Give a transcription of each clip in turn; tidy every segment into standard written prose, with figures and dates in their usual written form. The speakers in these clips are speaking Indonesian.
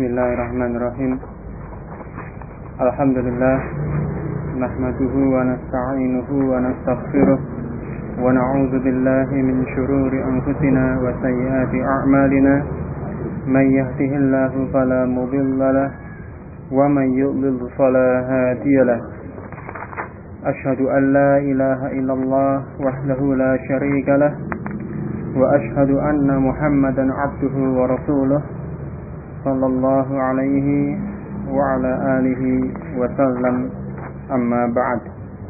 Bismillahirrahmanirrahim. Alhamdulillah, nahmaduhu wa nasta'inuhu wa nastaghfiruh wa na'udzu billahi min shururi anfusina wa sayyiati a'malina. May yahdihillahu fala mudilla lahu wa may yudlil fala hadiya lahu. Asyhadu an la ilaha illallah wahdahu la syarika lahu wa asyhadu anna Muhammadan 'abduhu wa rasuluh sallallahu alaihi wa ala alihi wa sallam, amma ba'd.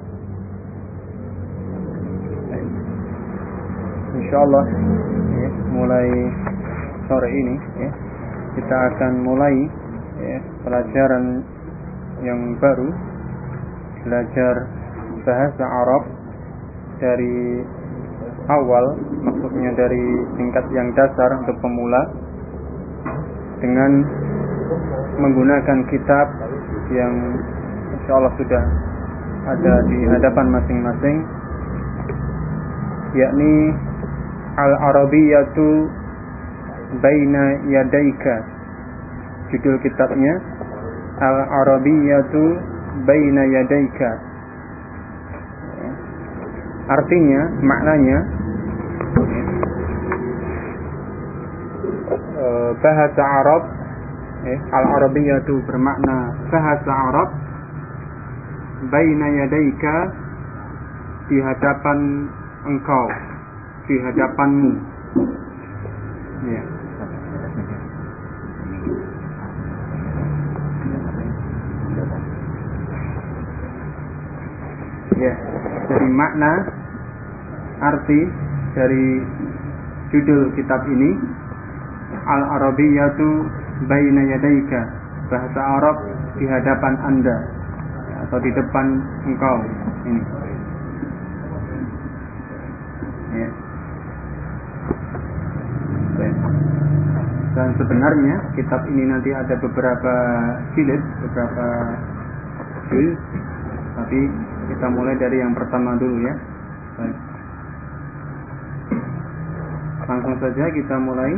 Insyaallah mulai sore ini kita akan mulai pelajaran yang baru, belajar bahasa Arab dari awal, maksudnya dari tingkat yang dasar untuk pemula, dengan menggunakan kitab yang insyaallah sudah ada di hadapan masing-masing, yakni Al-Arabiyyatu Baina Yadaika. Judul kitabnya Al-Arabiyyatu Baina Yadaika. Artinya, maknanya, bahasa Arab, Al-Arabiyyah itu bermakna bahasa Arab, baina yadaika, di hadapan engkau, di hadapanmu. Ya. Ya, jadi makna, arti dari judul kitab ini, Al-Arabiyyatu Baina Yadaika, bahasa Arab di hadapan Anda, atau di depan engkau ini. Ya. Dan sebenarnya kitab ini nanti ada beberapa jilid, beberapa juz, tapi kita mulai dari yang pertama dulu ya. Baik. Langsung saja kita mulai.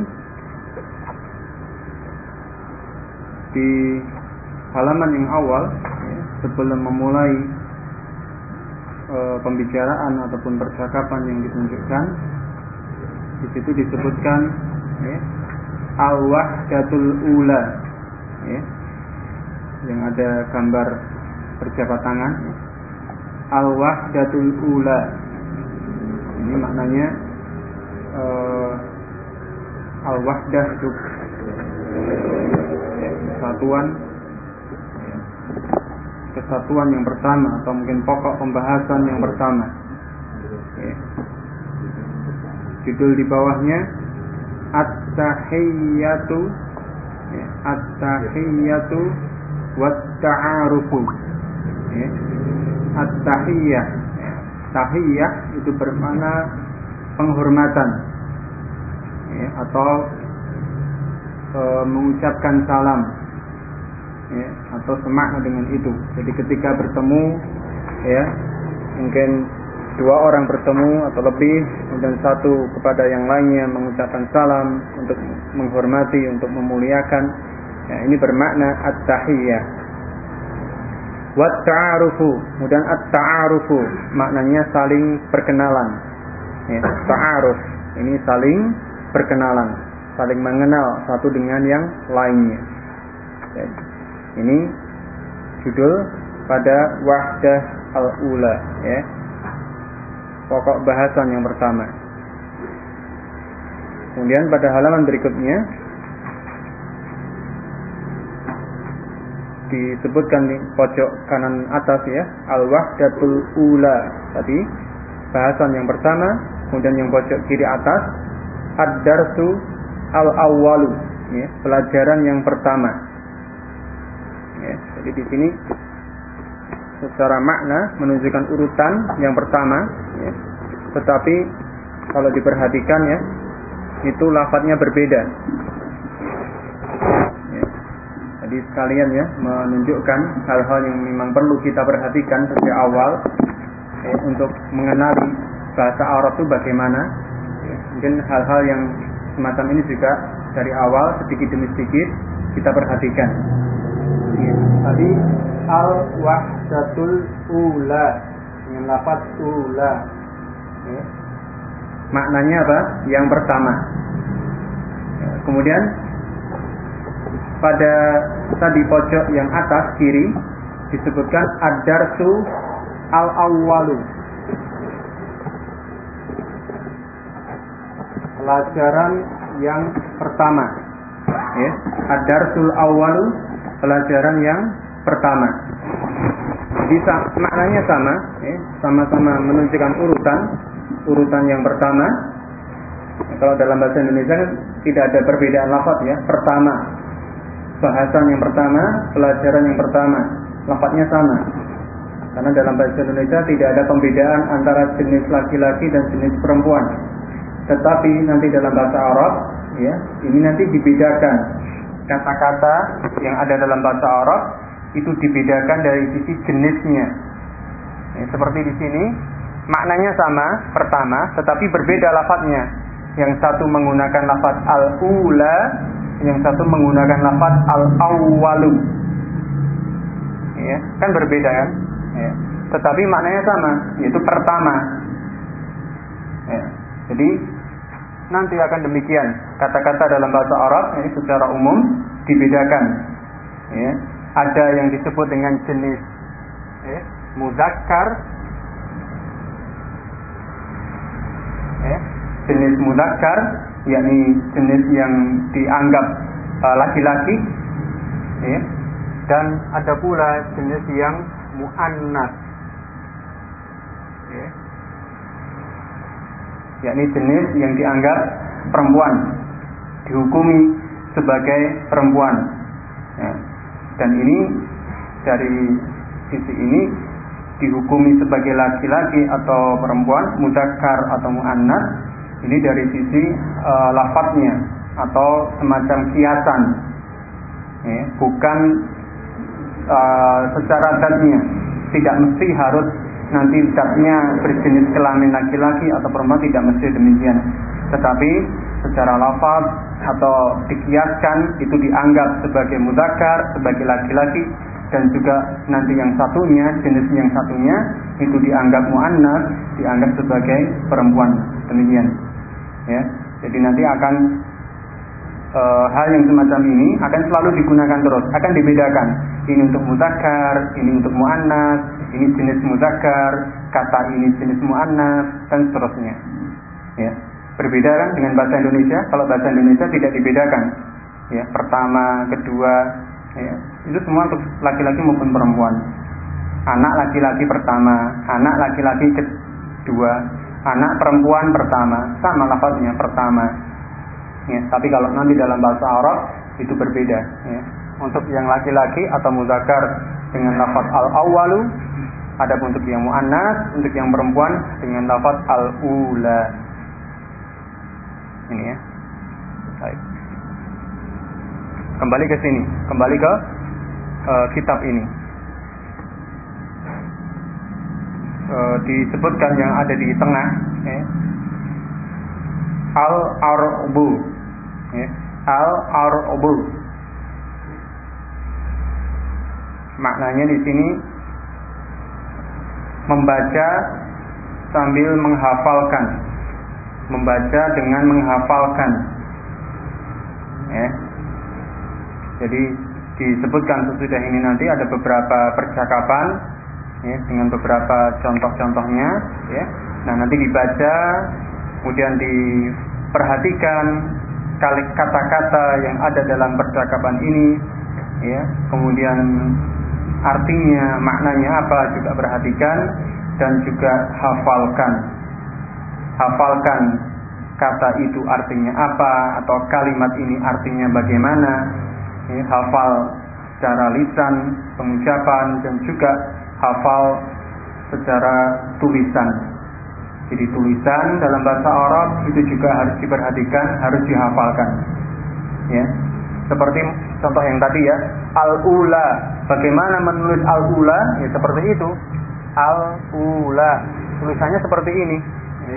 Di halaman yang awal, sebelum memulai pembicaraan ataupun percakapan yang ditunjukkan, di situ disebutkan al-wahdatul ula, yang ada gambar berjabat tangan. Al-wahdatul ula ini maknanya al-wahdah itu kesatuan yang pertama, atau mungkin pokok pembahasan yang pertama. Judul di bawahnya At-Tahiyyatu, At-Tahiyyatu wat-Ta'arufu. At-Tahiyyah, tahiyyah itu bermakna penghormatan, atau mengucapkan salam, atau semakna dengan itu. Jadi ketika bertemu, mungkin dua orang bertemu atau lebih, dan satu kepada yang lainnya mengucapkan salam untuk menghormati, untuk memuliakan, ini bermakna at-tahiyyah. Wat-ta'arufu, kemudian at-ta'arufu maknanya saling perkenalan. Ta'aruf ini saling perkenalan, saling mengenal satu dengan yang lainnya. Ini judul pada wahdah al-ula, pokok bahasan yang pertama. Kemudian pada halaman berikutnya disebutkan di pojok kanan atas, al-wahdatul ula tadi, bahasan yang pertama. Kemudian yang pojok kiri atas, ad-darsu al-awwalu, pelajaran yang pertama. Jadi di sini secara makna menunjukkan urutan yang pertama, tetapi kalau diperhatikan itu lafadznya berbeda. Jadi sekalian menunjukkan hal-hal yang memang perlu kita perhatikan sejak awal, untuk mengenali bahasa Arab itu bagaimana. Mungkin hal-hal yang semacam ini juga dari awal sedikit demi sedikit kita perhatikan. Ya, tadi al-wahdatul ula dengan lafaz ula. Ya. Maknanya apa? Yang pertama. Ya, kemudian pada tadi pojok yang atas kiri disebutkan ad-darsu al-awwalu. Pelajaran yang pertama. Ya, ad-darsul awwalu, pelajaran yang pertama. Jadi maknanya sama, ya, sama-sama menunjukkan urutan yang pertama. Ya, kalau dalam bahasa Indonesia kan tidak ada perbedaan lafaz ya. Pertama, bahasan yang pertama, pelajaran yang pertama, lafaznya sama. Karena dalam bahasa Indonesia tidak ada pembedaan antara jenis laki-laki dan jenis perempuan. Tetapi nanti dalam bahasa Arab, ya, ini nanti dibedakan. Kata-kata yang ada dalam bahasa Arab itu dibedakan dari sisi jenisnya. Ya, seperti di sini, maknanya sama, pertama, tetapi berbeda lafadznya. Yang satu menggunakan lafadz al-ula, yang satu menggunakan lafadz al-awwalu. Ya, kan berbeda kan? Ya. Tetapi maknanya sama, yaitu pertama. Ya. Jadi nanti akan demikian. Kata-kata dalam bahasa Arab ini secara umum dibedakan. Ya. Ada yang disebut dengan jenis muzakkar. Ya. Jenis muzakkar, yakni jenis yang dianggap laki-laki. Ya. Dan ada pula jenis yang muannas. Ya. Yakni jenis yang dianggap perempuan, dihukumi sebagai perempuan. Ya. Dan ini dari sisi ini dihukumi sebagai laki-laki atau perempuan, muzakkar atau muannas. Ini dari sisi lafadznya atau semacam kiasan, ya. Bukan secara zatnya. Tidak mesti harus nanti zatnya berjenis kelamin laki-laki atau perempuan, tidak mesti demikian. Tetapi secara lafaz atau dikiaskan itu dianggap sebagai muzakkar, sebagai laki-laki, dan juga nanti yang satunya, jenis yang satunya itu dianggap muannas, dianggap sebagai perempuan. Demikian. Ya. Jadi nanti akan hal yang semacam ini akan selalu digunakan terus, akan dibedakan. Ini untuk muzakkar, ini untuk muannas, ini jenis muzakkar, kata ini jenis muannas, dan seterusnya. Ya. Berbeda kan dengan bahasa Indonesia? Kalau bahasa Indonesia tidak dibedakan. Ya, pertama, kedua, ya. Itu semua untuk laki-laki maupun perempuan. Anak laki-laki pertama, anak laki-laki kedua, anak perempuan pertama, sama lafaznya pertama. Ya, tapi kalau nanti dalam bahasa Arab itu berbeda. Ya. Untuk yang laki-laki atau muzakkar dengan lafaz al-awwalu, adapun untuk yang muannas, untuk yang perempuan dengan lafaz al-ula. Ini ya. Baik. Kembali ke sini, kembali ke kitab ini. Disebutkan yang ada di tengah, ya. Al-arbu, ya. Al-arbu. Maknanya di sini membaca sambil menghafalkan, membaca dengan menghafalkan. Ya. Jadi disebutkan sesudah ini nanti ada beberapa percakapan, ya, dengan beberapa contoh-contohnya. Ya. Nah nanti dibaca, kemudian diperhatikan kata-kata yang ada dalam percakapan ini, ya. Kemudian artinya, maknanya apa juga perhatikan, dan juga hafalkan. Hafalkan kata itu artinya apa, atau kalimat ini artinya bagaimana. Ya, hafal secara lisan, pengucapan, dan juga hafal secara tulisan. Jadi tulisan dalam bahasa Arab itu juga harus diperhatikan, harus dihafalkan. Ya. Seperti contoh yang tadi ya, al-ula. Bagaimana menulis al-ula? Ya seperti itu. Al-ula. Tulisannya seperti ini. Ya.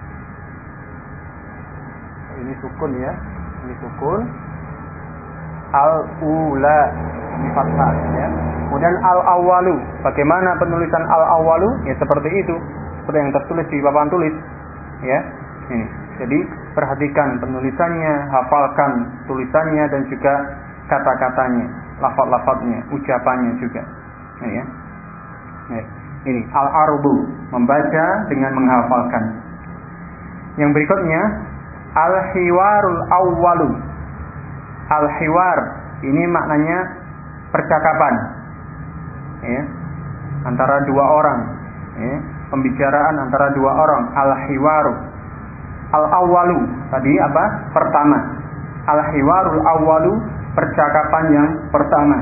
Ini sukun ya. Ini sukun. al-ula di fathah ya. Kemudian al-awwalu, bagaimana penulisan al-awwalu? Ya seperti itu, seperti yang tertulis di papan tulis ya. Ini. Jadi perhatikan penulisannya, hafalkan tulisannya dan juga kata-katanya, lafaz-lafaznya, ucapannya juga. Ya. Ini al-arbu, membaca dengan menghafalkan. Yang berikutnya al-hiwarul awwalu. Al-hiwar ini maknanya percakapan ya, antara dua orang ya, pembicaraan antara dua orang. Al-hiwaru al-awwalu tadi apa? Pertama. Al-hiwarul awwalu, percakapan yang pertama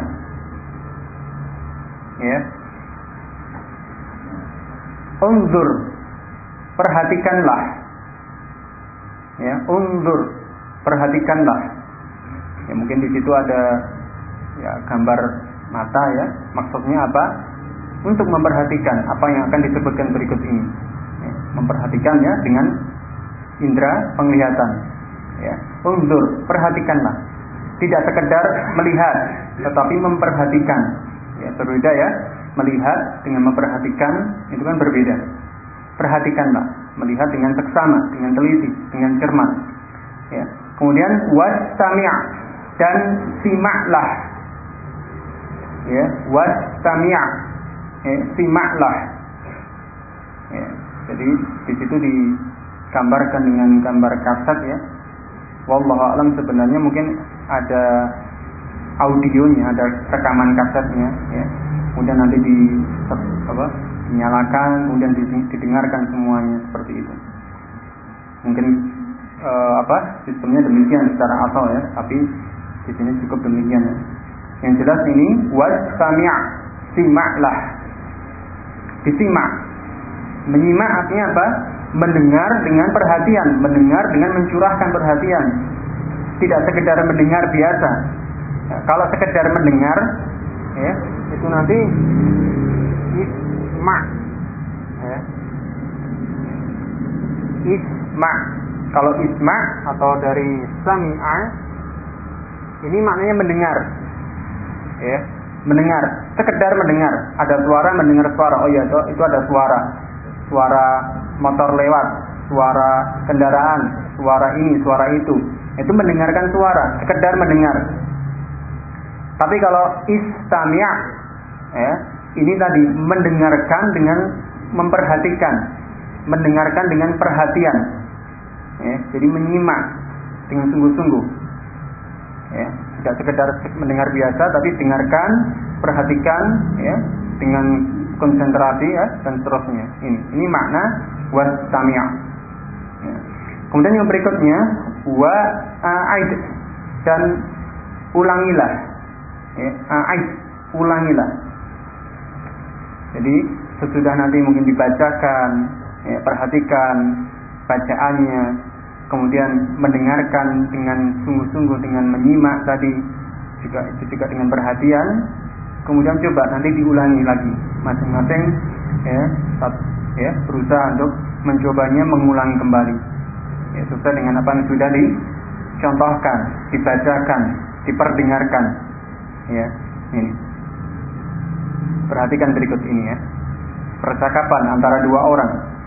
ya. Unzur, perhatikanlah ya. Unzur, perhatikanlah ya. Mungkin di situ ada ya gambar mata ya. Maksudnya apa? Untuk memperhatikan apa yang akan disebutkan berikut ini ya. Memperhatikan ya dengan indera penglihatan ya. Unzur, perhatikanlah. Tidak sekedar melihat, tetapi memperhatikan ya. Berbeda ya. Melihat dengan memperhatikan itu kan berbeda. Perhatikanlah, melihat dengan seksama, dengan teliti, dengan cermat ya. Kemudian wastami', dan simaklah ya. Wastami', ya, simaklah ya. Jadi di situ digambarkan dengan gambar kaset ya. Wallahu a'lam, sebenarnya mungkin ada audionya, ada rekaman kasetnya ya. Kemudian nanti dinyalakan, kemudian didengarkan semuanya seperti itu. Mungkin sistemnya demikian secara asal ya, tapi di sini cukup demikian ya. Yang jelas ini wastami', simaklah. Disimak. Menyimak artinya apa? Mendengar dengan perhatian, mendengar dengan mencurahkan perhatian. Tidak sekedar mendengar biasa. Ya, kalau sekedar mendengar ya, itu nanti isma ya. Isma, kalau isma atau dari sami'a ini maknanya mendengar ya. Mendengar, sekedar mendengar, ada suara, mendengar suara. Oh ya, itu ada suara motor lewat, suara kendaraan, suara ini, suara itu mendengarkan suara, sekedar mendengar. Tapi kalau istami' ya, ini tadi mendengarkan dengan memperhatikan, mendengarkan dengan perhatian ya, jadi menyimak dengan sungguh-sungguh ya, tidak sekedar mendengar biasa, tapi dengarkan, perhatikan ya, dengan konsentrasi ya, dan seterusnya. Ini makna wastami'. Ya. Kemudian yang berikutnya wa'aid, dan ulangilah. Ya, a'id, ulangilah. Jadi sesudah nanti mungkin dibacakan, ya, perhatikan bacaannya, kemudian mendengarkan dengan sungguh-sungguh, dengan menyimak tadi juga dengan perhatian, kemudian coba nanti diulangi lagi masing-masing ya, berusaha untuk mencobanya mengulangi kembali ya, sesuai dengan apa yang sudah dicontohkan, dibacakan, diperdengarkan ya. Ini perhatikan berikut ini ya, percakapan antara dua orang.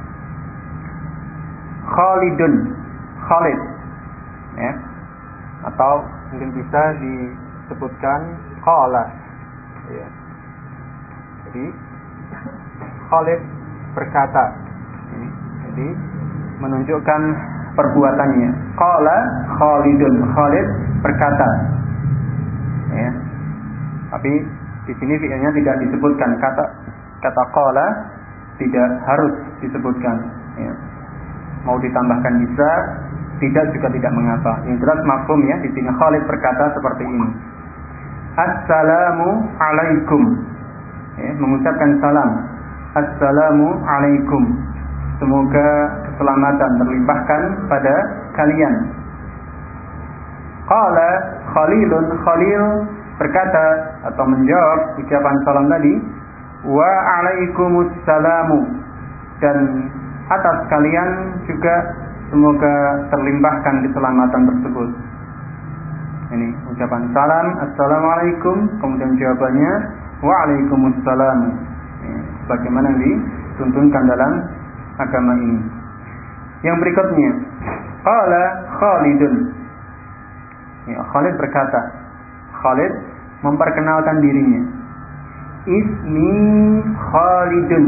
Khalid ya, atau mungkin bisa disebutkan qala ya. Jadi Khalid berkata, jadi menunjukkan perbuatannya. Qala Khalidun, Khalid berkata ya. Tapi di sini fi'ilnya tidak disebutkan, kata qala tidak harus disebutkan ya. Mau ditambahkan bisa, tidak juga tidak mengapa. Yang jelas mafhum ya, di sini Khalid berkata seperti ini. Assalamu alaikum. Ya, mengucapkan salam. Assalamu alaikum. Semoga keselamatan terlimpahkan pada kalian. Qala Khalilun, Khalil berkata atau menjawab ucapan salam tadi, wa alaikumussalamu, dan atas kalian juga semoga terlimpahkan keselamatan tersebut. Ini ucapan salam, assalamualaikum, kemudian jawabannya waalaikumsalam. Bagaimana dituntunkan dalam agama ini. Yang berikutnya, qala Khalidun. Khalid berkata, Khalid memperkenalkan dirinya. Ismi Khalidun.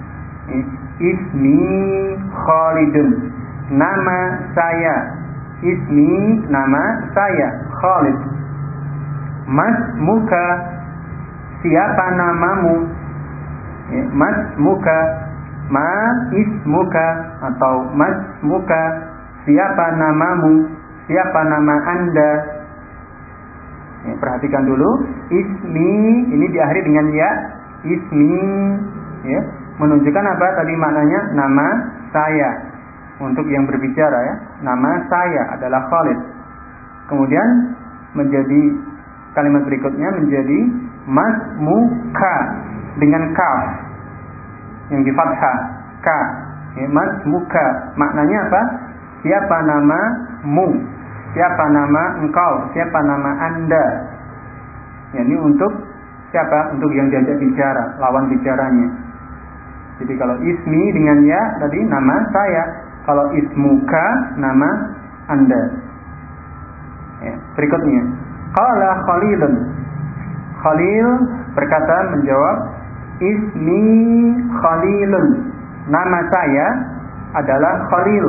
Ismi Khalidun. Nama saya. Ismi, nama saya Khalid. Mas muka, siapa namamu? Mas muka, ma ismuka, atau mas muka, siapa namamu? Siapa nama Anda? Perhatikan dulu, ismi ini diakhiri dengan ya. Ismi, menunjukkan apa tadi maknanya? Nama saya. Untuk yang berbicara ya, nama saya adalah Khalid. Kemudian menjadi kalimat berikutnya menjadi masmuka dengan kaf yang di fathah ka. Masmuka maknanya apa? Siapa namamu? Siapa nama engkau? Siapa nama Anda? Ini untuk siapa? Untuk yang diajak bicara, lawan bicaranya. Jadi kalau ismi dengan ya tadi nama saya. Kalau ismuka nama Anda. Berikutnya, qala Khalilun. Khalil berkata menjawab, ismi Khalilun. Nama saya adalah Khalil.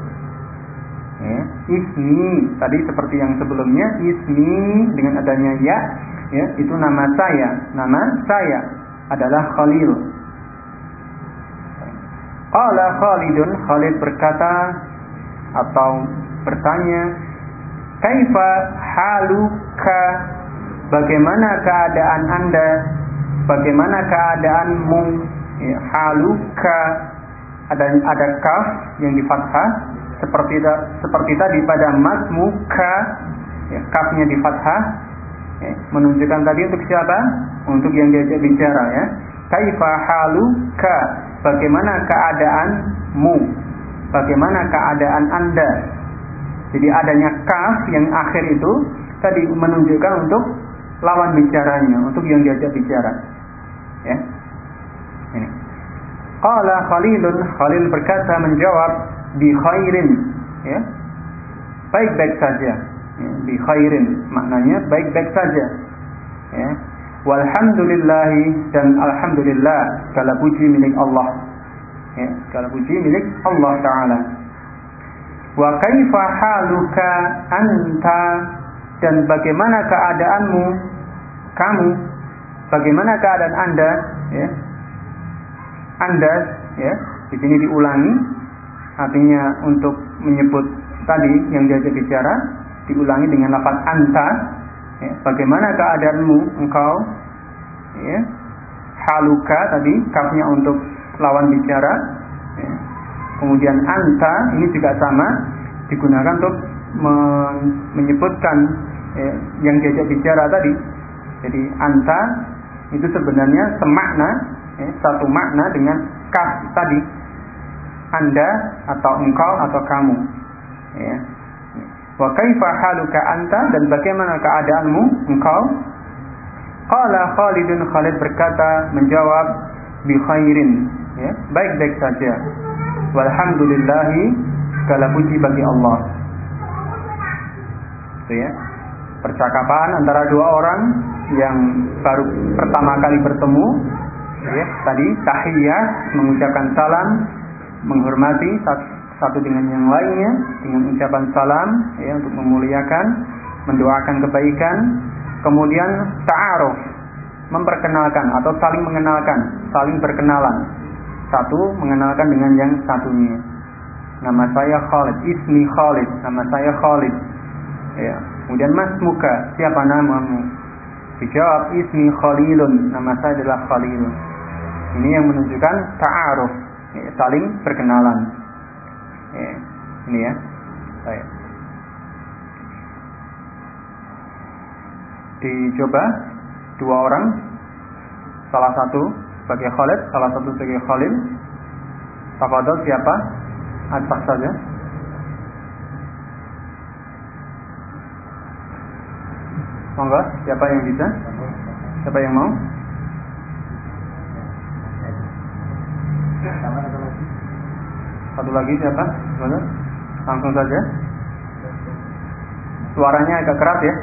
Ismi tadi seperti yang sebelumnya, ismi dengan adanya ya, itu nama saya. Nama saya adalah Khalil. Qala Khalidun, Khalid berkata atau bertanya, kaifa haluka, bagaimana keadaan Anda? Bagaimana keadaanmu? Haluka ada kaf yang di fathah seperti tadi pada masmuka, kafnya di fathah, menunjukkan tadi untuk siapa? Untuk yang diajak bicara ya. Kaifa haluka, bagaimana keadaanmu? Bagaimana keadaan Anda? Jadi adanya kaf yang akhir itu tadi menunjukkan untuk lawan bicaranya, untuk yang diajak bicara. Ya. Ini. Qala Khalilun, Khalil berkata menjawab bi khairin, ya. Baik-baik saja. Ya, bi khairin maknanya baik-baik saja. Ya. Walhamdulillahi, dan alhamdulillah, segala puji milik Allah. Ya, segala puji milik Allah Ta'ala. Wa kaifa haluka anta, dan bagaimana keadaanmu, kamu? Bagaimana keadaan Anda? Ya. Anda, ya, di sini diulangi, artinya untuk menyebut tadi yang diajak bicara, diulangi dengan lafaz anta. Ya, bagaimana keadaanmu, engkau? Ya. Haluka tadi kafnya untuk lawan bicara. Ya. Kemudian anta ini juga sama, digunakan untuk menyebutkan yang diajak bicara tadi. Jadi anta itu sebenarnya semakna, satu makna dengan kaf tadi. Anda atau engkau atau kamu. Ya. Wa kaifa haluka anta, dan bagaimana keadaanmu engkau? Qala Khalidun, Khalid berkata menjawab bi khairin, ya, baik-baik saja. Walhamdulillahi, segala puji bagi Allah. Itu ya. Percakapan antara dua orang yang baru pertama kali bertemu, ya, tadi tahiyat, mengucapkan salam, menghormati satu dengan yang lainnya dengan ucapan salam, ya, untuk memuliakan, mendoakan kebaikan. Kemudian ta'aruf, memperkenalkan atau saling mengenalkan, saling berkenalan. Satu mengenalkan dengan yang satunya. Nama saya Khalid, ismi Khalid, nama saya Khalid. Ya. Kemudian masmuka, siapa namamu? Dijawab ismi Khalilun, nama saya adalah Khalilun. Ini yang menunjukkan ta'aruf, ya, saling berkenalan. Ya, ini ya. Baik. Dicoba dua orang, salah satu sebagai Khalid, salah satu sebagai Khalil. Tafadhol, siapa? Acak saja. Monggo, siapa yang bisa? Siapa yang mau? Satu lagi siapa? Boleh? Langsung saja. Suaranya agak keras ya.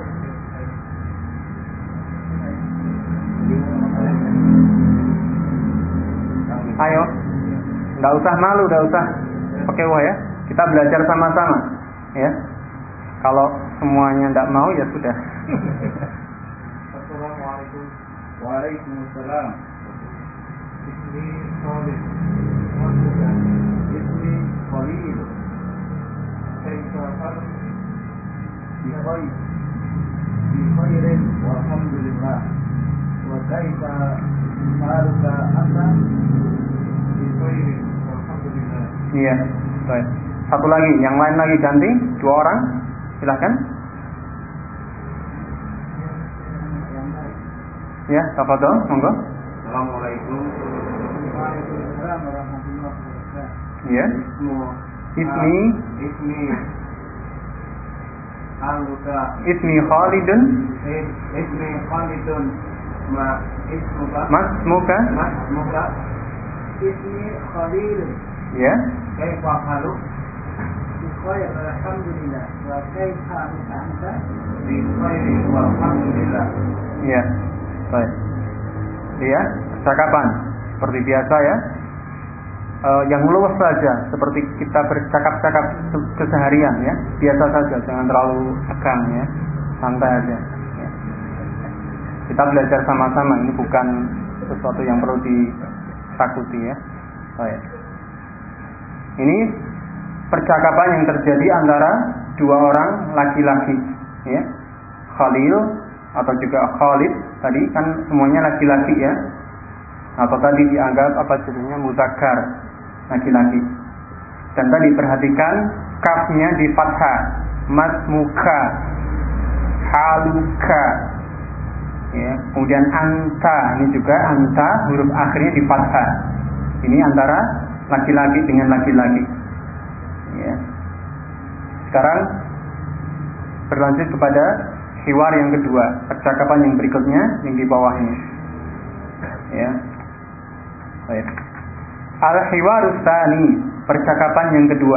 Ayo, nggak usah malu, nggak usah pakai wah ya. Kita belajar sama-sama, ya. Kalau semuanya nggak mau ya sudah. Assalamualaikum. Waalaikumsalam. Ismi Khalid. Ismi Khalid. Kaifa hal? Bi khairin walhamdulillah. Wa kaifa haluka anta? Bi khairin walhamdulillah. Iya, baik. Satu lagi, yang lain lagi ganti, 2 orang. Silakan. Ya, tafadhol, monggo. Assalamualaikum. Waalaikumsalam warahmatullahi wabarakatuh. Iya. Ismi Haluka. Ismi Khalidun. Ismi Khalidun. Ismuka. Masmuka. Ismi Khalidun. Ya. Kaifa haluk? Bikhair alhamdulillah. Wa kaifa anta? Bikhair walhamdulillah. Iya. Baik. Iya, percakapan seperti biasa ya. Yang luas saja, seperti kita bercakap-cakap keseharian ya, biasa saja, jangan terlalu tegang ya, santai aja. Ya. Kita belajar sama-sama, ini bukan sesuatu yang perlu ditakuti ya. Baik. Ini percakapan yang terjadi antara 2 orang laki-laki, ya, Khalil atau juga Khalid, tadi kan semuanya laki-laki ya, atau tadi dianggap apa jadinya muzakkar, laki-laki. Dan tadi perhatikan kafnya di fathah, masmuka, haluka, ya. Kemudian anta, ini juga anta, huruf akhirnya di fathah. Ini antara laki-laki dengan laki-laki. Ya. Sekarang berlanjut kepada hiwar yang kedua, percakapan yang berikutnya yang di bawahnya. Ya. Baik. Al-hiwarus tsani, percakapan yang kedua.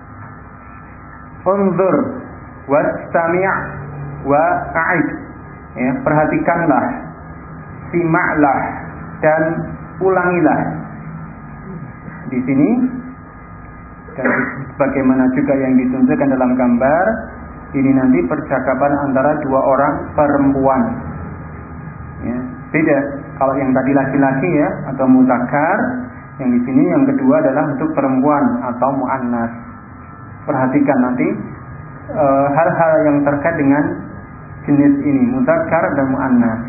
Unzur wastami' wa a'id. Ya, perhatikanlah, simaklah dan ulangilah. Di sini dan bagaimana juga yang ditunjukkan dalam gambar, ini nanti percakapan antara 2 orang perempuan. Ya, beda. Kalau yang tadi laki-laki ya atau muzakkar, yang di sini yang kedua adalah untuk perempuan atau muannas. Perhatikan nanti hal-hal yang terkait dengan jenis ini, muzakkar dan muannas.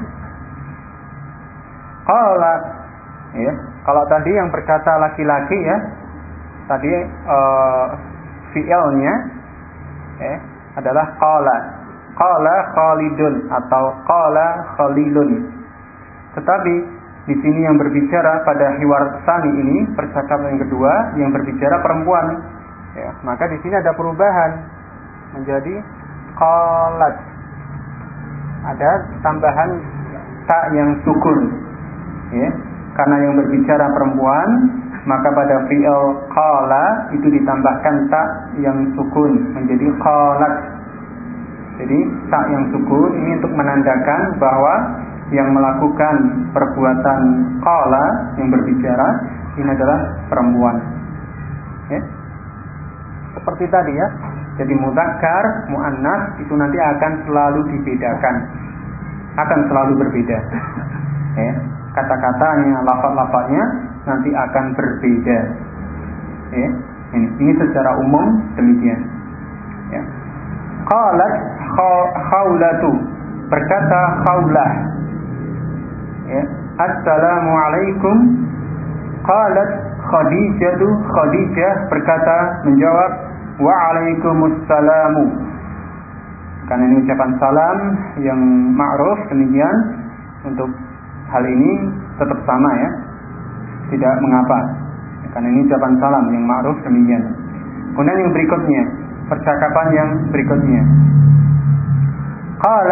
Ya, kalau tadi yang berkata laki-laki ya, tadi fi'ilnya ya, adalah qala Khalidun atau qala Khalilun. Tetapi di sini yang berbicara pada hiwar tsani ini, percakapan yang kedua yang berbicara perempuan. Ya, maka di sini ada perubahan menjadi qalat. Ada tambahan ta yang sukun. Ya, karena yang berbicara perempuan, maka pada fi'il qala itu ditambahkan ta yang sukun menjadi qalat. Jadi ta yang sukun ini untuk menandakan bahwa yang melakukan perbuatan qala yang berbicara ini adalah perempuan. Ya. Seperti tadi ya. Jadi muzakkar, muannas itu nanti akan selalu dibedakan. Akan selalu berbeda. Ya. Kata-katanya, lafaz-lafaznya nanti akan berbeda. Ya. Ini secara umum demikian. Ya. Qalat khawlatu, berkata khawlah. Ya. Assalamualaikum. Qalat Khadijatu, Khadijah berkata, menjawab, waalaikumsallamu. Karena ini ucapan salam yang ma'ruf, demikian untuk hal ini tetap sama ya, tidak mengapa, karena ini ucapan salam yang ma'ruf, demikian. Kemudian yang berikutnya, percakapan yang berikutnya, qalat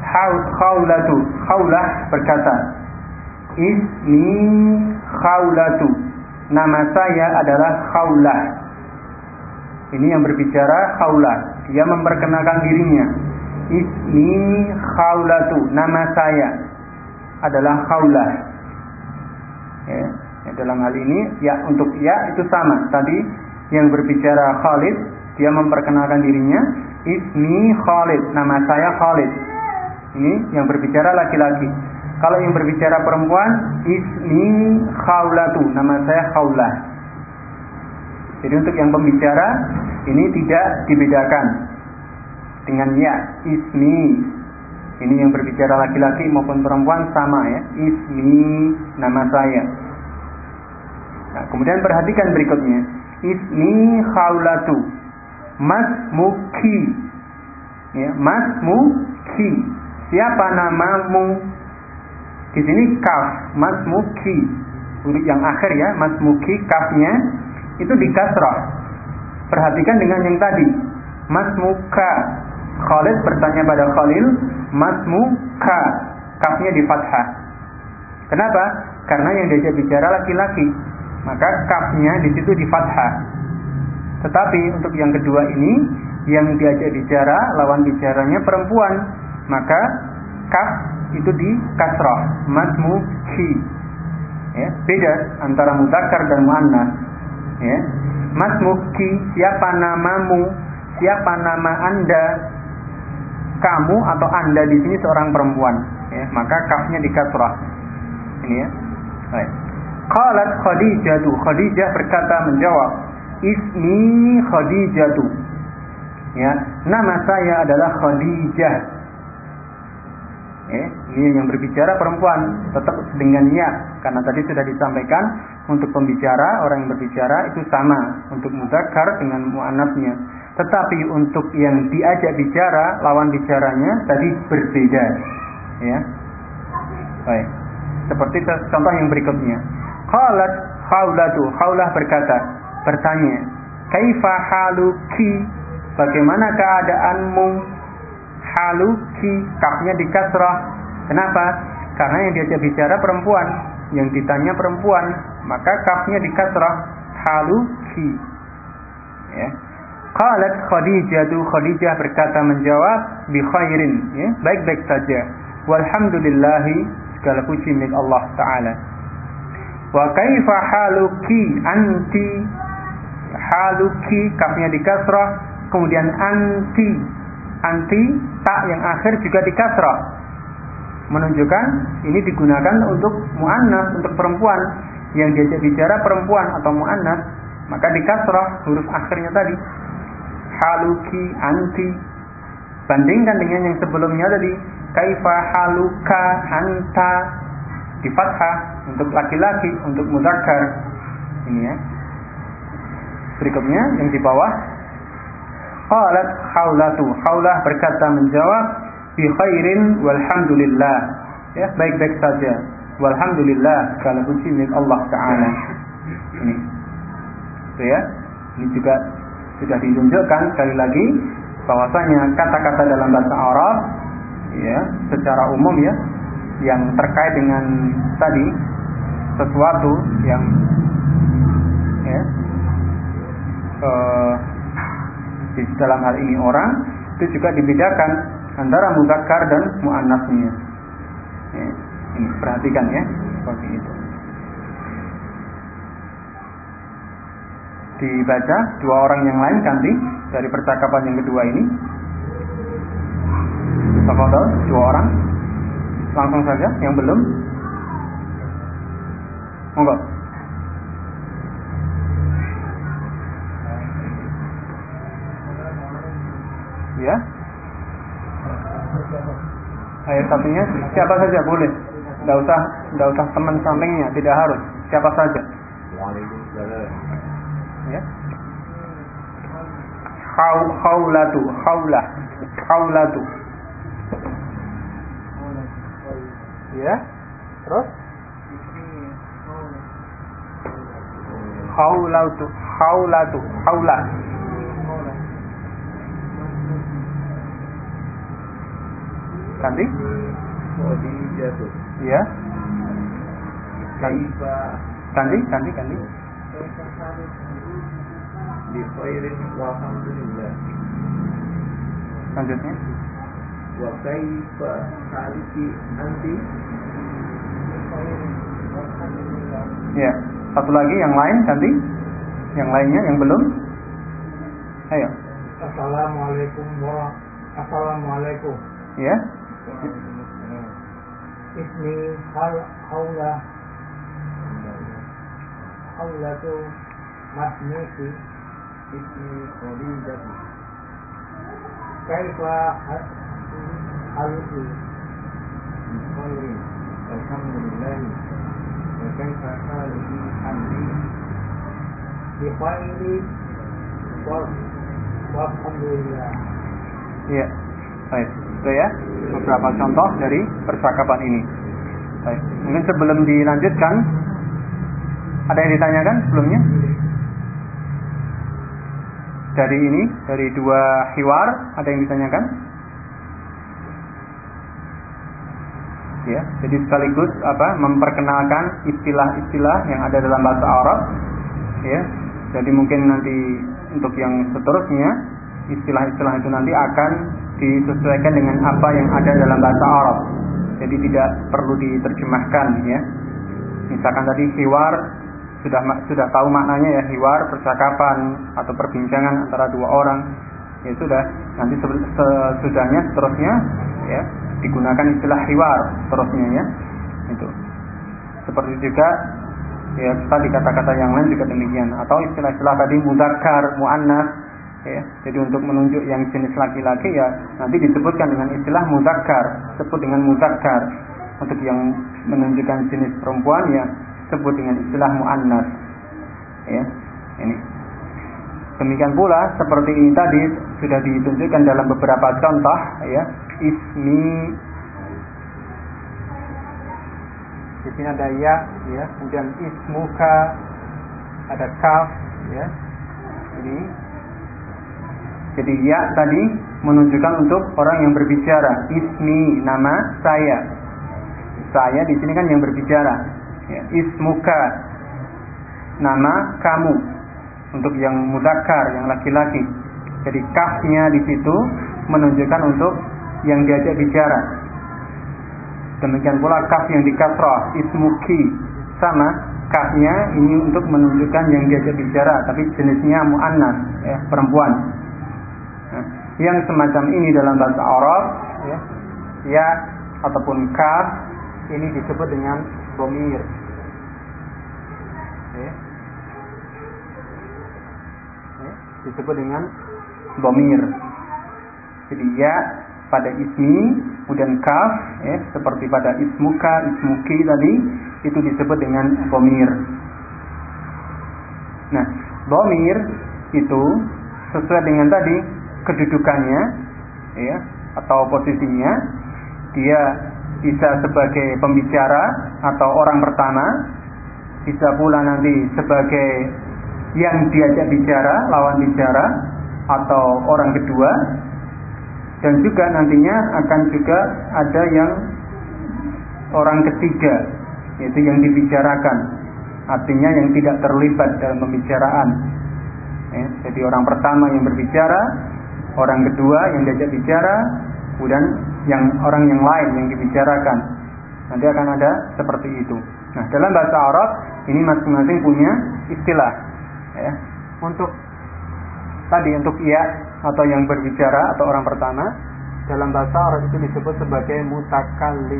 Khawlah berkata, ismi Khawlatu, nama saya adalah Khawlah. Ini yang berbicara Khawlah, dia memperkenalkan dirinya. Ismi Khawlatu, nama saya adalah Khawlah. Ya, dalam hal ini ya, untuk ya itu sama. Tadi yang berbicara Khalid, dia memperkenalkan dirinya, ismi Khalid, nama saya Khalid. Ini yang berbicara laki-laki. Kalau yang berbicara perempuan, ismi Khawlatu, nama saya Khawlah. Jadi untuk yang pembicara ini tidak dibedakan dengan ya, ismi. Ini yang berbicara laki-laki maupun perempuan sama ya, ismi, nama saya. Nah, kemudian perhatikan berikutnya, ismi Khawlatu, masmuki. Ya, masmuki, siapa namamu? Di sini kaf, masmuki, huruf yang akhir ya, masmuki, kafnya itu di kasrah. Perhatikan dengan yang tadi, masmuka. Khalid bertanya pada Khalil, masmuka, kafnya di fathah. Kenapa? Karena yang diajak bicara laki-laki, maka kafnya di situ di fathah. Tetapi untuk yang kedua ini, yang diajak bicara, lawan bicaranya perempuan, maka kaf itu di kasrah, masmuki. Ya, beda antara mudzakkar dan muannas. Ya, masmuki, siapa namamu? Siapa nama Anda? Kamu atau Anda di sini seorang perempuan. Ya, maka kafnya di kasrah. Ini ya. Baik. Qalat Khadijatu, Khadijah berkata menjawab, ismi Khadijatu. Ya, nama saya adalah Khadijah. Ini yang berbicara perempuan, tetap dengan ya, karena tadi sudah disampaikan untuk pembicara, orang yang berbicara itu sama untuk mudzakkar dengan muannasnya. Tetapi untuk yang diajak bicara, lawan bicaranya tadi berbeda. Ya. Baik. Seperti contoh yang berikutnya. Qalat Khawlatu, Khawlah bertanya, kaifa haluki, bagaimana keadaanmu? Haluki, kafnya di kasrah. Kenapa? Karena yang diajak bicara perempuan, yang ditanya perempuan, maka kafnya di kasrah, haluki. Ya. Qalat Khadijatu, Khadijah berkata menjawab, bi khairin, ya, baik-baik saja. Walhamdulillahi, segala puji milik Allah Ta'ala. Wa kaifa haluki anti, haluki, kafnya di kasrah, kemudian anti, tak yang akhir juga di kasrah, menunjukkan ini digunakan untuk muannas, untuk perempuan, yang diajak bicara perempuan atau muannas, maka di kasrah huruf akhirnya tadi, haluki, anti. Bandingkan dengan yang sebelumnya tadi, kaifa haluka anta, di fathah untuk laki-laki, untuk mudzakkar. Ini ya. Berikutnya yang di bawah, qalat Khawlatu, Khawlah berkata menjawab, bi khairin walhamdulillah. Ya, baik-baik saja. Walhamdulillah, segala puji milik Allah Ta'ala. Ini. Itu ya. Ini juga sudah ditunjukkan sekali lagi bahwasanya kata-kata dalam bahasa Arab ya, secara umum ya, yang terkait dengan tadi sesuatu yang ya, di dalam hal ini orang, itu juga dibedakan antara mudzakkar dan muannasnya. Ya, ini perhatikan ya, seperti itu. Dibaca dua orang yang lain ganti dari percakapan yang kedua ini. Tafadhol, dua orang. Langsung saja yang belum. Monggo. Ya. Ayat satunya siapa saja boleh. Enggak usah teman sampingnya, tidak harus. Siapa saja. Ya. Khawlatu, khawlatu. Ya. Terus? Khawlatu. Ganti. Khadijah. Ya. Kaifa Ganti. bi khairin walhamdulillah. Lanjutnya. Wa kaifa haliki anti? Ya. Satu lagi yang lain ganti. Yang lainnya yang belum. Ayo. Assalamualaikum. Ya. Ismi Haulatu Masniki. Ismi Khadijah. Kaifa haluki khairin alhamdulillah. Wa kaifa haluki anti? Bi khairin walhamdulillah. Iya. Baik. Itu ya beberapa contoh dari percakapan ini. Baik. Mungkin sebelum dilanjutkan ada yang ditanyakan sebelumnya? Dari dua hiwar ada yang ditanyakan? Ya, jadi sekaligus memperkenalkan istilah-istilah yang ada dalam bahasa Arab. Ya. Jadi mungkin nanti untuk yang seterusnya istilah-istilah itu nanti akan disesuaikan dengan apa yang ada dalam bahasa Arab. Jadi tidak perlu diterjemahkan ya. Misalkan tadi hiwar sudah tahu maknanya ya, hiwar percakapan atau perbincangan antara dua orang. Ya sudah, nanti sesudahnya seterusnya ya digunakan istilah hiwar seterusnya ya. Itu. Seperti juga ya tadi kata-kata yang lain juga demikian, atau istilah-istilah tadi muzakkar, muannas ya. Jadi untuk menunjuk yang jenis laki-laki ya nanti disebutkan dengan istilah muzakkar, sebut dengan muzakkar. Untuk yang menunjukkan jenis perempuan ya sebut dengan istilah muannas. Ya. Ini. Demikian pula seperti ini tadi sudah ditunjukkan dalam beberapa contoh ya. Ismi, di sini ada ya, kemudian ismuka, ada kaf, ya. Jadi ya tadi menunjukkan untuk orang yang berbicara. Ismi, nama saya. Saya di sini kan yang berbicara. Ya. Ismuka, nama kamu. Untuk yang mudzakkar, yang laki-laki. Jadi kafnya di situ menunjukkan untuk yang diajak bicara. Demikian pula kaf yang di kasrah, ismuki, sama kafnya ini untuk menunjukkan yang diajak bicara, tapi jenisnya muannas, ya, perempuan. Nah, yang semacam ini dalam bahasa Arab, ya ataupun kaf ini disebut dengan dhamir. Disebut dengan dhamir. Jadi ya pada ismi, kemudian kaf, seperti pada ismuka, ismuki tadi, itu disebut dengan dhamir. Nah, dhamir itu sesuai dengan tadi kedudukannya, ya, atau posisinya, dia bisa sebagai pembicara atau orang pertama, bisa pula nanti sebagai yang diajak bicara, lawan bicara, atau orang kedua. Dan juga nantinya akan juga ada yang orang ketiga, yaitu yang dibicarakan, artinya yang tidak terlibat dalam pembicaraan. Jadi orang pertama yang berbicara, orang kedua yang diajak bicara, kemudian orang yang lain yang dibicarakan. Nanti akan ada seperti itu. Nah, dalam bahasa Arab ini masing-masing punya istilah. Ya. Untuk ya atau yang berbicara atau orang pertama dalam bahasa Arab itu disebut sebagai mutakallim.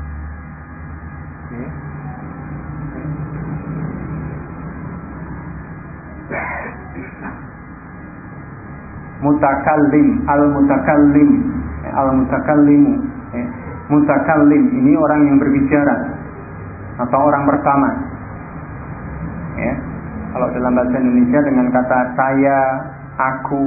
Mutakallim, al-mutakallim, al-mutakallimu. Mutakallim ini orang yang berbicara atau orang pertama. Ya. Kalau dalam bahasa Indonesia dengan kata saya, aku,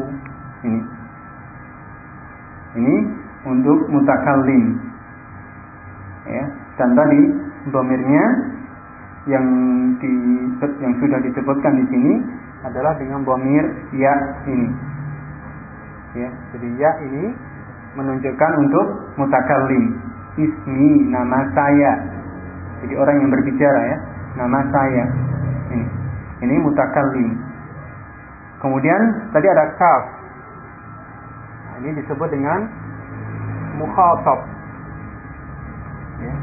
ini untuk mutakallim. Ya, dan tadi dhamirnya yang sudah disebutkan di sini adalah dengan dhamir ya ini. Ya, jadi ya ini menunjukkan untuk mutakallim. Ismi, nama saya. Jadi orang yang berbicara ya, nama saya. Ini mutakallim. Kemudian tadi ada kaf. Nah, ini disebut dengan mukhatab. Ya.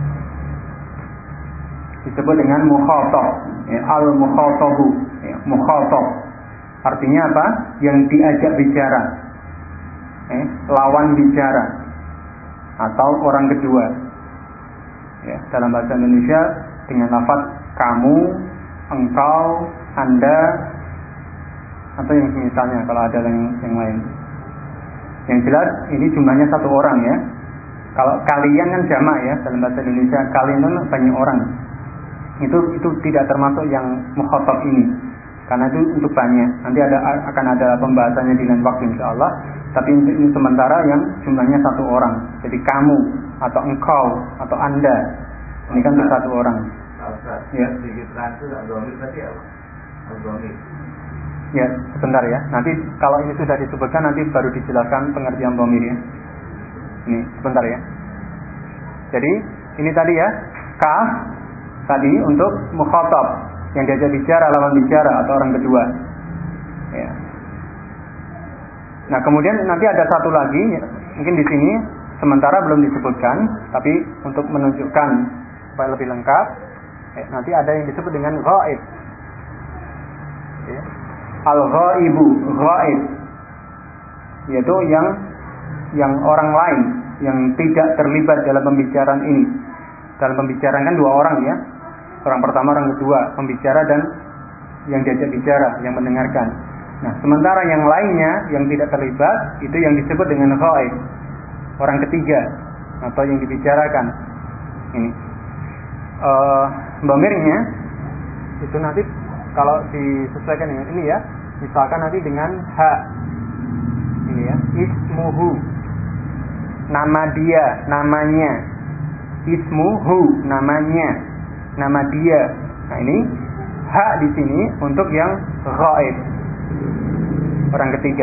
Disebut dengan mukhatab. Ya, al-mukhatabu. Ya, mukhatab. Artinya apa? Yang diajak bicara. Lawan bicara. Atau orang kedua. Ya, dalam bahasa Indonesia dengan lafaz kamu, engkau, anda, atau yang misalnya kalau ada yang lain. Yang jelas ini jumlahnya satu orang ya. Kalau kalian kan jamak ya, dalam bahasa Indonesia kalian itu banyak orang. Itu tidak termasuk yang mukhatab ini. Karena itu untuk banyak. Nanti akan ada pembahasannya di lain waktu insyaallah. Tapi ini sementara yang jumlahnya satu orang. Jadi kamu atau engkau atau anda. Ini kan untuk satu orang. Ya. Ya, sebentar ya. Nanti kalau ini sudah disebutkan nanti baru dijelaskan pengertian dhamir ya. Ini sebentar ya. Jadi ini tadi ya, kaf tadi untuk mukhatab yang diajak bicara, lawan bicara atau orang kedua. Ya. Nah, kemudian nanti ada satu lagi ya, mungkin di sini sementara belum disebutkan, tapi untuk menunjukkan supaya lebih lengkap, nanti ada yang disebut dengan ghaib. Ya. Al-ghaibu, ghaib, yaitu yang orang lain yang tidak terlibat dalam pembicaraan ini. Dalam pembicaraan kan dua orang ya, orang pertama, orang kedua, pembicara dan yang diajak bicara, yang mendengarkan. Nah, sementara yang lainnya yang tidak terlibat itu yang disebut dengan ghaib, orang ketiga atau yang dibicarakan. Ini dhamirnya itu nanti kalau disesuaikan dengan ini ya, misalkan nanti dengan ha, ini ya, ismuhu, nama dia, namanya, ismuhu, namanya, nama dia. Nah ini ha di sini untuk yang ghaib, orang ketiga.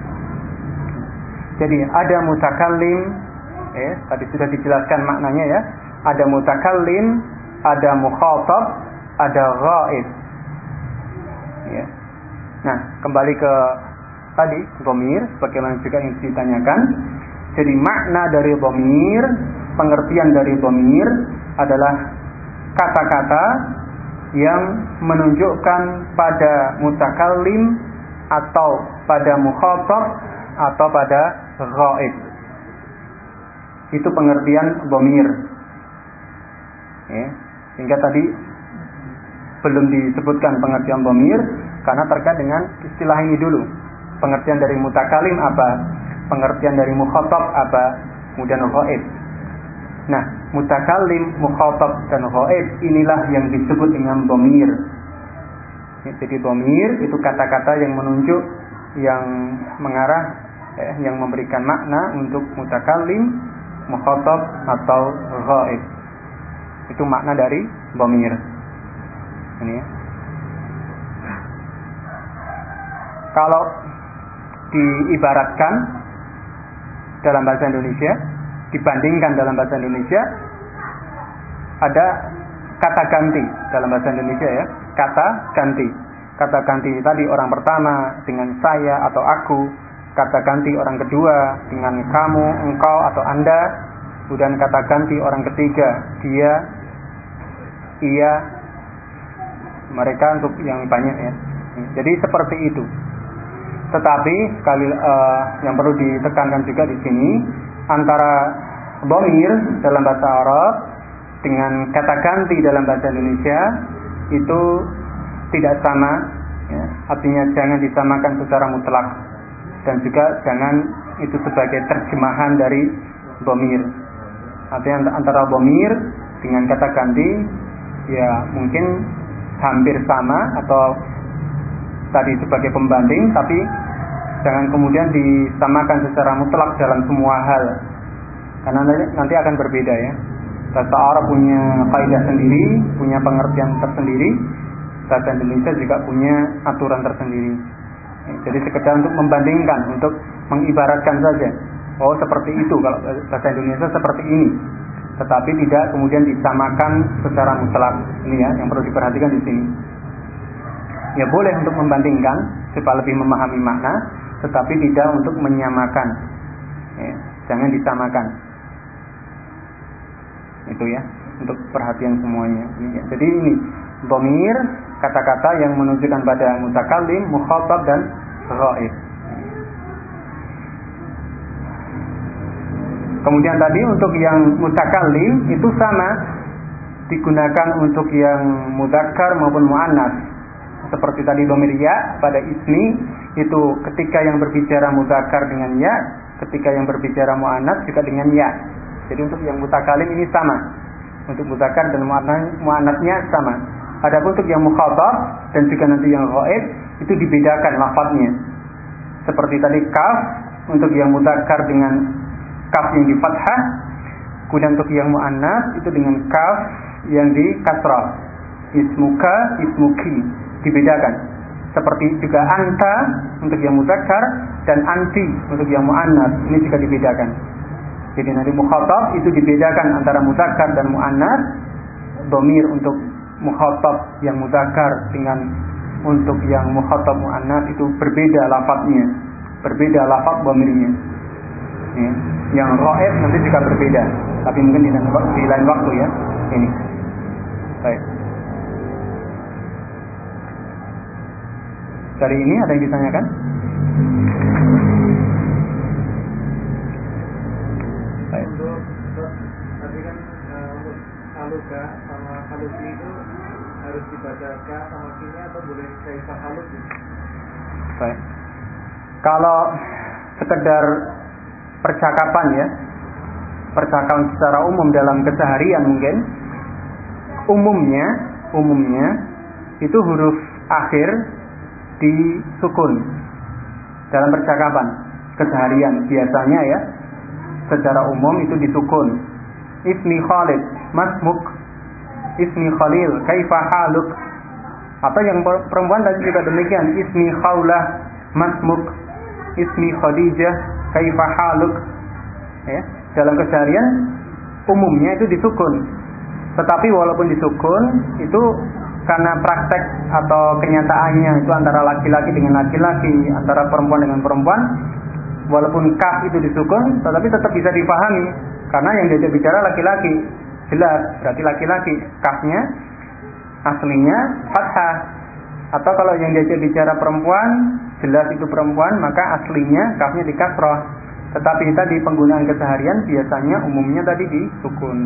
Jadi ada mutakallim, tadi sudah dijelaskan maknanya ya. Ada mutakallim, ada mukhatab, ada ghaib. Ya. Nah, kembali ke tadi dhamir, sebagaimana juga yang ditanyakan. Jadi makna dari dhamir, pengertian dari dhamir adalah kata-kata yang menunjukkan pada mutakallim atau pada mukhatab atau pada ghaib. Itu pengertian dhamir. Ya. Sehingga tadi belum disebutkan pengertian dhamir karena terkait dengan istilah ini dulu. Pengertian dari mutakallim apa? Pengertian dari mukhatab apa? Kemudian ghaib. Nah, mutakallim, mukhatab dan ghaib inilah yang disebut dengan dhamir. Jadi dhamir itu kata-kata yang menunjuk, yang mengarah, yang memberikan makna untuk mutakallim, mukhatab atau ghaib. Itu makna dari dhamir. Ini ya. Kalau diibaratkan dalam bahasa Indonesia, dibandingkan dalam bahasa Indonesia, ada kata ganti dalam bahasa Indonesia ya, kata ganti. Kata ganti tadi orang pertama dengan saya atau aku, kata ganti orang kedua dengan kamu, engkau atau anda, kemudian kata ganti orang ketiga dia, ia, mereka untuk yang banyak ya. Jadi seperti itu. Tetapi yang perlu ditekankan juga di sini antara dhamir dalam bahasa Arab dengan kata ganti dalam bahasa Indonesia itu tidak sama ya. Artinya jangan disamakan secara mutlak dan juga jangan itu sebagai terjemahan dari dhamir. Artinya antara dhamir dengan kata ganti ya mungkin hampir sama atau tadi sebagai pembanding, tapi jangan kemudian disamakan secara mutlak dalam semua hal karena nanti akan berbeda ya. Bahasa Arab punya kaidah sendiri, punya pengertian tersendiri, bahasa Indonesia juga punya aturan tersendiri. Jadi sekedar untuk membandingkan, untuk mengibaratkan saja oh seperti itu kalau bahasa Indonesia seperti ini, tetapi tidak kemudian disamakan secara mutlak. Ini ya yang perlu diperhatikan di sini. Ya boleh untuk membandingkan supaya lebih memahami makna, tetapi tidak untuk menyamakan. Ya, jangan disamakan. Itu ya, untuk perhatian semuanya. Ya, jadi ini dhamir, kata-kata yang menunjukkan pada mutakallim, mukhatab dan ghaib. Kemudian tadi untuk yang mutakallim itu sama digunakan untuk yang mudzakkar maupun muannats. Seperti tadi dhamir ya pada ismi itu ketika yang berbicara mudzakkar dengan ya, ketika yang berbicara muannats juga dengan ya. Jadi untuk yang mutakallim ini sama. Untuk mudzakkar dan muannatsnya sama. Adapun untuk yang mukhatab dan juga nanti yang ghaib itu dibedakan lafadznya. Seperti tadi kaf untuk yang mudzakkar dengan kaf yang di fathah, kemudian untuk yang muannats itu dengan kaf yang di kasrah. Ismuka, ismuki dibedakan. Seperti juga anta untuk yang mudzakkar dan anti untuk yang muannats, ini juga dibedakan. Jadi nanti mukhatab itu dibedakan antara mudzakkar dan muannats. Dhamir untuk mukhatab yang mudzakkar dengan untuk yang mukhatab muannats itu berbeda lafadznya, berbeda lafadz dhamirnya. Ya. Yang ghaib nanti juga berbeda, tapi mungkin di lain waktu ya. Ini. Baik. Dari ini ada yang ditanyakan? Baik. Tadi kan untuk haluka sama haluki itu harus dibaca ka sama kinya atau boleh kaifa haluki? Baik. Kalau sekedar percakapan ya, percakapan secara umum dalam keseharian mungkin umumnya itu huruf akhir disukun dalam percakapan keseharian biasanya ya, secara umum itu disukun. Ismi Khalid, masmuk, ismi Khalil, kaifa haluk. Atau yang perempuan tadi juga demikian, ismi Khaulah, masmuk, ismi Khadijah, kaifa haluk. Ya, dalam keseharian umumnya itu disukun. Tetapi walaupun disukun itu karena praktek atau kenyataannya itu antara laki-laki dengan laki-laki, antara perempuan dengan perempuan, walaupun kaf itu disukun, tetapi tetap bisa dipahami karena yang diajak bicara laki-laki, jelas berarti laki-laki. Kafnya aslinya fathah. Atau kalau yang diajak bicara perempuan, jelas itu perempuan, maka aslinya kafnya di kasrah. Tetapi tadi penggunaan keseharian biasanya umumnya tadi disukun.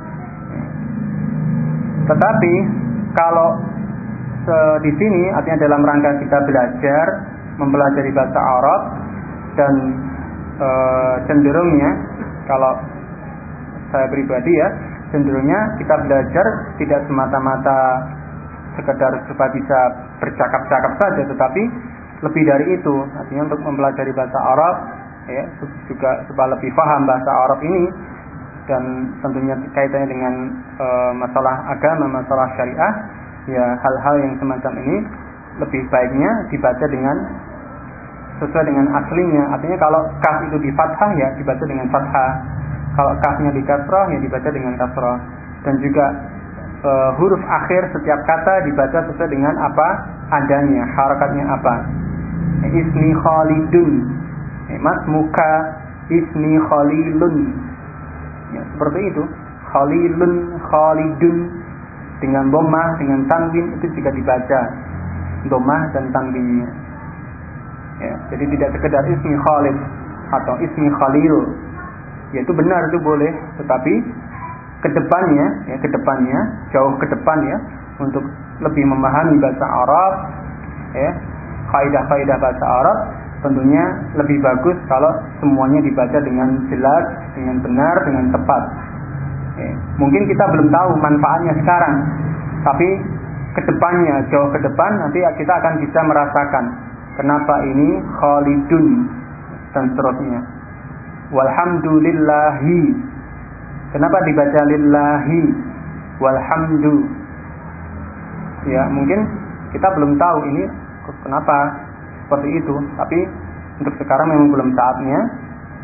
Tetapi kalau di sini artinya dalam rangka kita belajar mempelajari bahasa Arab dan cenderungnya kalau saya pribadi ya cenderungnya kita belajar tidak semata-mata sekedar supaya bisa bercakap-cakap saja, tetapi lebih dari itu, artinya untuk mempelajari bahasa Arab ya juga supaya lebih paham bahasa Arab ini dan tentunya kaitannya dengan masalah agama, masalah syariah, ya hal-hal yang semacam ini lebih baiknya dibaca dengan sesuai dengan aslinya. Artinya kalau kaf itu di fathah ya dibaca dengan fathah, kalau kafnya di kasrah ya dibaca dengan kasrah, dan juga huruf akhir setiap kata dibaca sesuai dengan apa adanya, harakatnya apa. Ismi Khalidun, masmuka, ismi Khalilun. Ya, seperti itu. Khalilun, Khalidun dengan dhammah, dengan tanwin itu juga dibaca dhammah dan tanwinnya. Ya, jadi tidak sekedar ismi Khalid atau ismi Khalil. Ya itu benar, itu boleh, tetapi kedepannya jauh ke depan ya, untuk lebih memahami bahasa Arab ya, kaidah-kaidah bahasa Arab, tentunya lebih bagus kalau semuanya dibaca dengan jelas, dengan benar, dengan tepat. Ya, mungkin kita belum tahu manfaatnya sekarang, tapi kedepannya, jauh ke depan nanti kita akan bisa merasakan kenapa ini Khalidun dan seterusnya. Walhamdulillahi, kenapa dibaca lillahi, walhamdu. Ya mungkin kita belum tahu ini kenapa seperti itu, tapi untuk sekarang memang belum saatnya.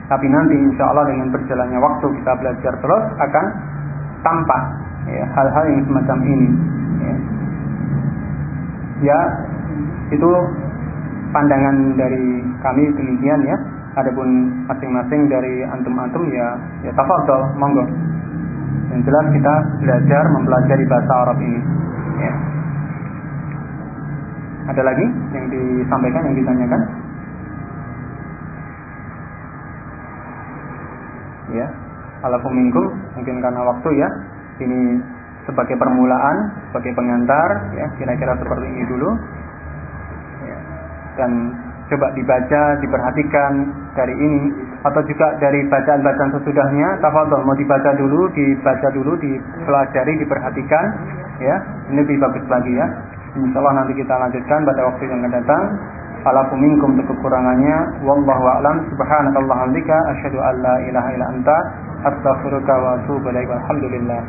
Tapi nanti insya Allah dengan berjalannya waktu kita belajar terus akan tampak ya, hal-hal yang semacam ini ya, itu pandangan dari kami demikian ya. Adapun masing-masing dari antum-antum ya tafadhol, monggo. Yang jelas kita belajar mempelajari bahasa Arab ini ya. Ada lagi yang disampaikan, yang ditanyakan? Ya, alafu minkum, mungkin karena waktu ya. Ini sebagai permulaan, sebagai pengantar ya, kira-kira seperti ini dulu. Ya. Dan coba dibaca, diperhatikan dari ini atau juga dari bacaan-bacaan sesudahnya. Tafadhol, mau dibaca dulu, dipelajari, diperhatikan ya. Ini lebih bagus lagi ya. Insyaallah nanti kita lanjutkan pada waktu yang akan datang. Alafu minkum, untuk kekurangannya wallahu a'lam. Subhanakallahumma wa bihamdika asyhadu an la ilaha illa anta astaghfiruka wa atubu ilaik. Alhamdulillah.